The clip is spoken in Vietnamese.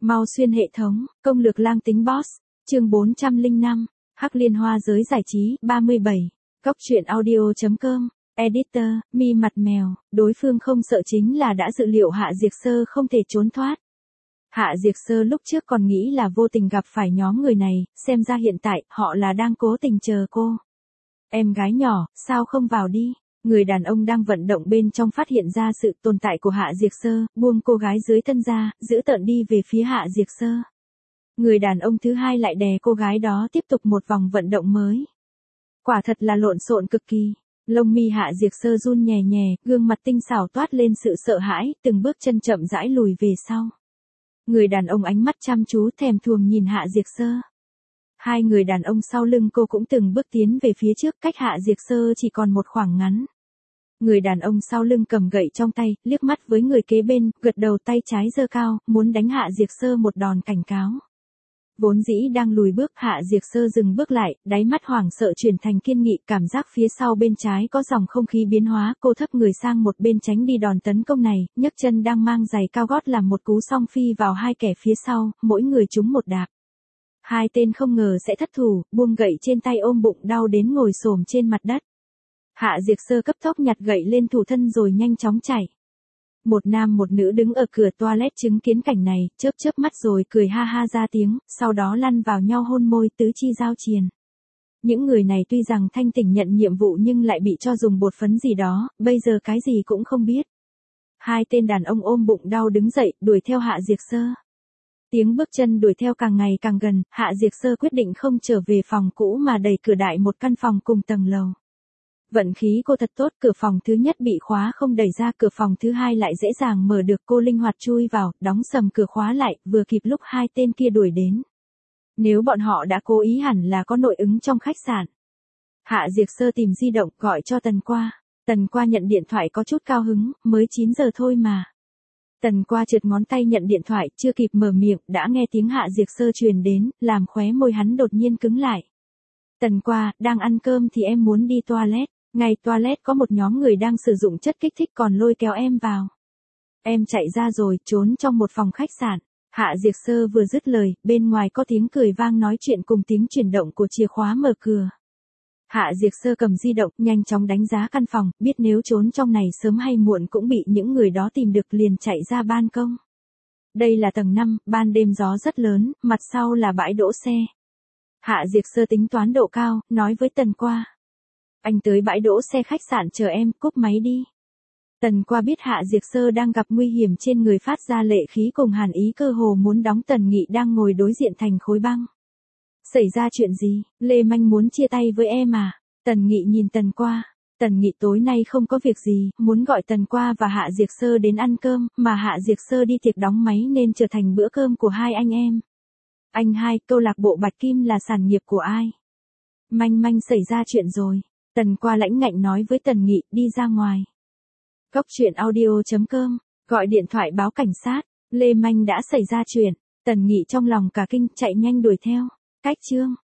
Mau xuyên hệ thống, công lược lang tính boss, chương 405, Hắc Liên Hoa giới giải trí, 37, Góc truyện audio.com, editor, mi mặt mèo, đối phương không sợ chính là đã dự liệu Hạ Diệt Sơ không thể trốn thoát. Hạ Diệt Sơ lúc trước còn nghĩ là vô tình gặp phải nhóm người này, xem ra hiện tại, họ là đang cố tình chờ cô. Em gái nhỏ, sao không vào đi? Người đàn ông đang vận động bên trong phát hiện ra sự tồn tại của Hạ Diệt Sơ, buông cô gái dưới thân ra, giữ tợn đi về phía Hạ Diệt Sơ. Người đàn ông thứ hai lại đè cô gái đó tiếp tục một vòng vận động mới. Quả thật là lộn xộn cực kỳ. Lông mi Hạ Diệt Sơ run nhè nhè, gương mặt tinh xảo toát lên sự sợ hãi, từng bước chân chậm rãi lùi về sau. Người đàn ông ánh mắt chăm chú thèm thuồng nhìn Hạ Diệt Sơ. Hai người đàn ông sau lưng cô cũng từng bước tiến về phía trước, cách Hạ Diệt Sơ chỉ còn một khoảng ngắn. Người đàn ông sau lưng cầm gậy trong tay, liếc mắt với người kế bên, gật đầu tay trái giơ cao, muốn đánh Hạ Diệt Sơ một đòn cảnh cáo. Vốn dĩ đang lùi bước, Hạ Diệt Sơ dừng bước lại, đáy mắt hoảng sợ chuyển thành kiên nghị, cảm giác phía sau bên trái có dòng không khí biến hóa, cô thấp người sang một bên tránh đi đòn tấn công này, nhấc chân đang mang giày cao gót làm một cú song phi vào hai kẻ phía sau, mỗi người trúng một đạp. Hai tên không ngờ sẽ thất thủ, buông gậy trên tay ôm bụng đau đến ngồi xổm trên mặt đất. Hạ Diệt Sơ cấp tốc nhặt gậy lên thủ thân rồi nhanh chóng chạy. Một nam một nữ đứng ở cửa toilet chứng kiến cảnh này, chớp chớp mắt rồi cười ha ha ra tiếng, sau đó lăn vào nhau hôn môi tứ chi giao triền. Những người này tuy rằng thanh tỉnh nhận nhiệm vụ nhưng lại bị cho dùng bột phấn gì đó, bây giờ cái gì cũng không biết. Hai tên đàn ông ôm bụng đau đứng dậy, đuổi theo Hạ Diệt Sơ. Tiếng bước chân đuổi theo càng ngày càng gần, Hạ Diệt Sơ quyết định không trở về phòng cũ mà đẩy cửa đại một căn phòng cùng tầng lầu. Vận khí cô thật tốt, cửa phòng thứ nhất bị khóa không đẩy ra, cửa phòng thứ hai lại dễ dàng mở được, cô linh hoạt chui vào, đóng sầm cửa khóa lại, vừa kịp lúc hai tên kia đuổi đến. Nếu bọn họ đã cố ý hẳn là có nội ứng trong khách sạn. Hạ Diệt Sơ tìm di động, gọi cho Tần Qua. Tần Qua nhận điện thoại có chút cao hứng, mới 9 giờ thôi mà. Tần Qua trượt ngón tay nhận điện thoại, chưa kịp mở miệng, đã nghe tiếng Hạ Diệt Sơ truyền đến, làm khóe môi hắn đột nhiên cứng lại. Tần Qua, đang ăn cơm thì em muốn đi toilet. Ngay toilet có một nhóm người đang sử dụng chất kích thích còn lôi kéo em vào. Em chạy ra rồi, trốn trong một phòng khách sạn. Hạ Diệt Sơ vừa dứt lời, bên ngoài có tiếng cười vang nói chuyện cùng tiếng chuyển động của chìa khóa mở cửa. Hạ Diệt Sơ cầm di động, nhanh chóng đánh giá căn phòng, biết nếu trốn trong này sớm hay muộn cũng bị những người đó tìm được, liền chạy ra ban công. Đây là tầng 5, ban đêm gió rất lớn, mặt sau là bãi đỗ xe. Hạ Diệt Sơ tính toán độ cao, nói với Tần Qua. Anh tới bãi đỗ xe khách sạn chờ em, cúp máy đi. Tần Qua biết Hạ Diệt Sơ đang gặp nguy hiểm, trên người phát ra lệ khí cùng hàn ý, cơ hồ muốn đóng Tần Nghị đang ngồi đối diện thành khối băng. Xảy ra chuyện gì? Lê Manh muốn chia tay với em à? Tần Nghị nhìn Tần Qua. Tần Nghị tối nay không có việc gì, muốn gọi Tần Qua và Hạ Diệt Sơ đến ăn cơm, mà Hạ Diệt Sơ đi tiệc đóng máy nên trở thành bữa cơm của hai anh em. Anh hai, câu lạc bộ Bạch Kim là sản nghiệp của ai? Manh Manh xảy ra chuyện rồi. Tần Qua lãnh ngạnh nói với Tần Nghị, đi ra ngoài. Góc truyện audio.com, gọi điện thoại báo cảnh sát, Lê Manh đã xảy ra chuyện. Tần Nghị trong lòng cả kinh, chạy nhanh đuổi theo. Cách chương